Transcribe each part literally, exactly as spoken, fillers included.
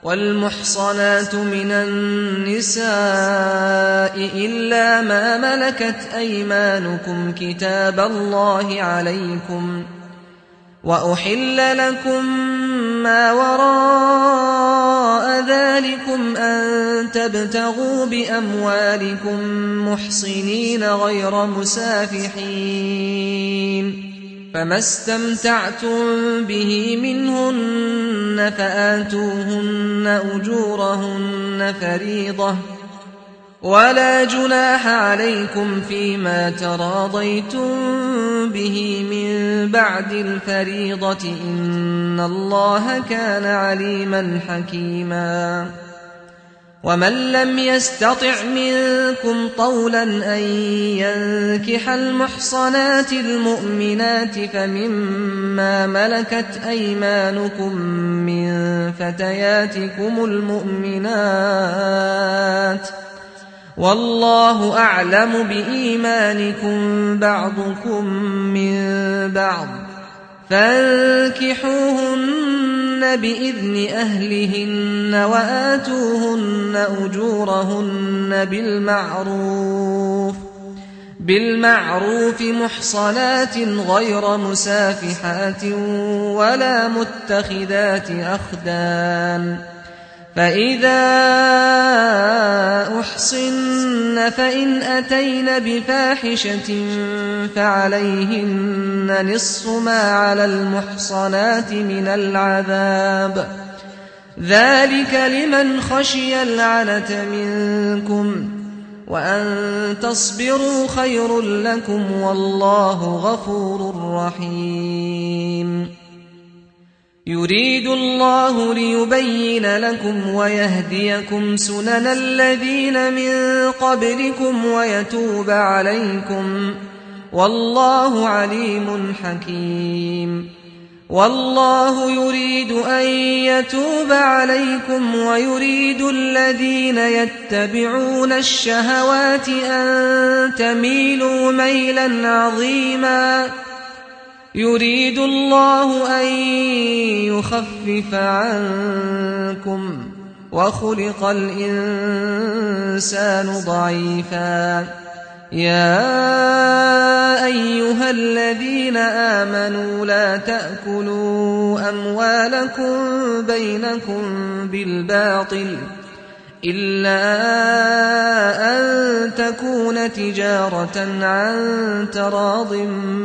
والمحصنات من النساء إلا ما ملكت أيمانكم كتاب الله عليكم، وأحل لكم ما وراء ذلكم أن تبتغوا بأموالكم محصنين غير مسافحين، فما استمتعتم به منهن فآتوهن أجورهن فريضة، ولا جناح عليكم فيما تراضيتم به من بعد الفريضة، إن الله كان عليما حكيما. ومن لم يستطع منكم طولا أن ينكح المحصنات المؤمنات فمما ملكت أيمانكم من فتياتكم المؤمنات، والله أعلم بإيمانكم بعضكم من بعض، فانكحوهن بإذن أهلهن وآتوهن أجورهن بالمعروف بالمعروف محصنات غير مسافحات ولا متخذات أخدان، فإذا أحصن فإن أتين بفاحشة فعليهن نصف ما على المحصنات من العذاب، ذلك لمن خشي العنة منكم، وأن تصبروا خير لكم والله غفور رحيم. يريد الله ليبين لكم ويهديكم سنن الذين من قبلكم ويتوب عليكم، والله عليم حكيم. والله يريد أن يتوب عليكم ويريد الذين يتبعون الشهوات أن تميلوا ميلا عظيما. يريد الله أن يخفف عنكم وخلق الإنسان ضعيفا. يا أيها الذين آمنوا لا تأكلوا أموالكم بينكم بالباطل إلا أن تكون تجارة عن تراض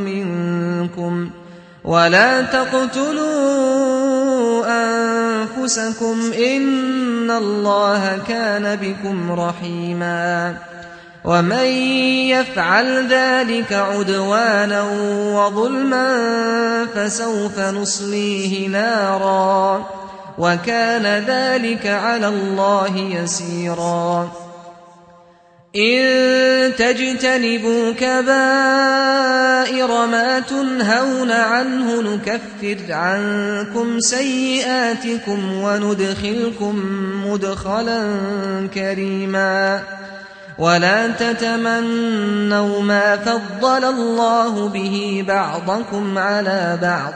منكم، ولا تقتلوا أنفسكم إن الله كان بكم رحيما. ومن يفعل ذلك عدوانا وظلما فسوف نصليه نارا، وكان ذلك على الله يسيرا. إن تجتنبوا كبائر ما تنهون عنه نكفر عنكم سيئاتكم وندخلكم مدخلا كريما. ولا تتمنوا ما فضل الله به بعضكم على بعض،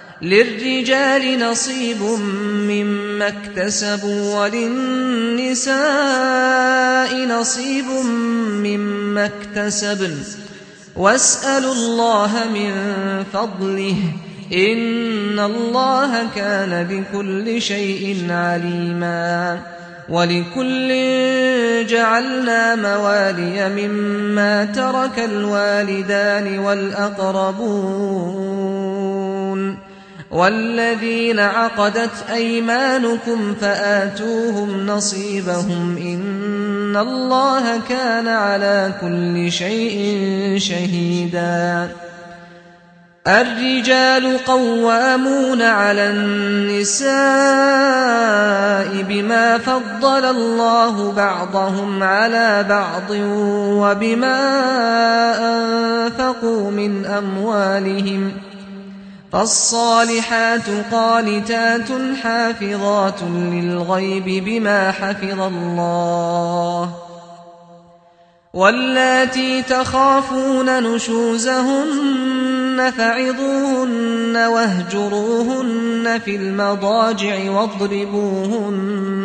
للرجال نصيب مما اكتسبوا وللنساء نصيب مما اكتسبن، واسألوا الله من فضله إن الله كان بكل شيء عليما. ولكل جعلنا موالي مما ترك الوالدان والأقربون والذين عقدت أيمانكم فآتوهم نصيبهم إن الله كان على كل شيء شهيدا. الرجال قوامون على النساء بما فضل الله بعضهم على بعض وبما أنفقوا من أموالهم، فالصالحات قانتات حافظات للغيب بما حفظ الله. واللاتي تخافون نشوزهن فعظوهن واهجروهن في المضاجع واضربوهن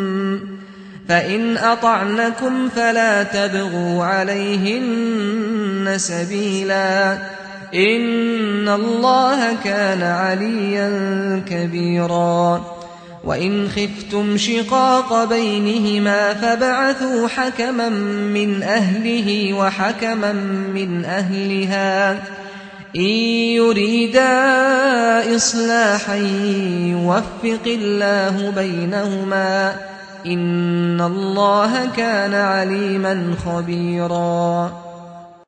فإن أطعنكم فلا تبغوا عليهن سبيلا إن الله كان عليا كبيرا وإن خفتم شقاق بينهما فابعثوا حكما من أهله وحكما من أهلها إن يريدا إصلاحا يوفق الله بينهما إن الله كان عليما خبيرا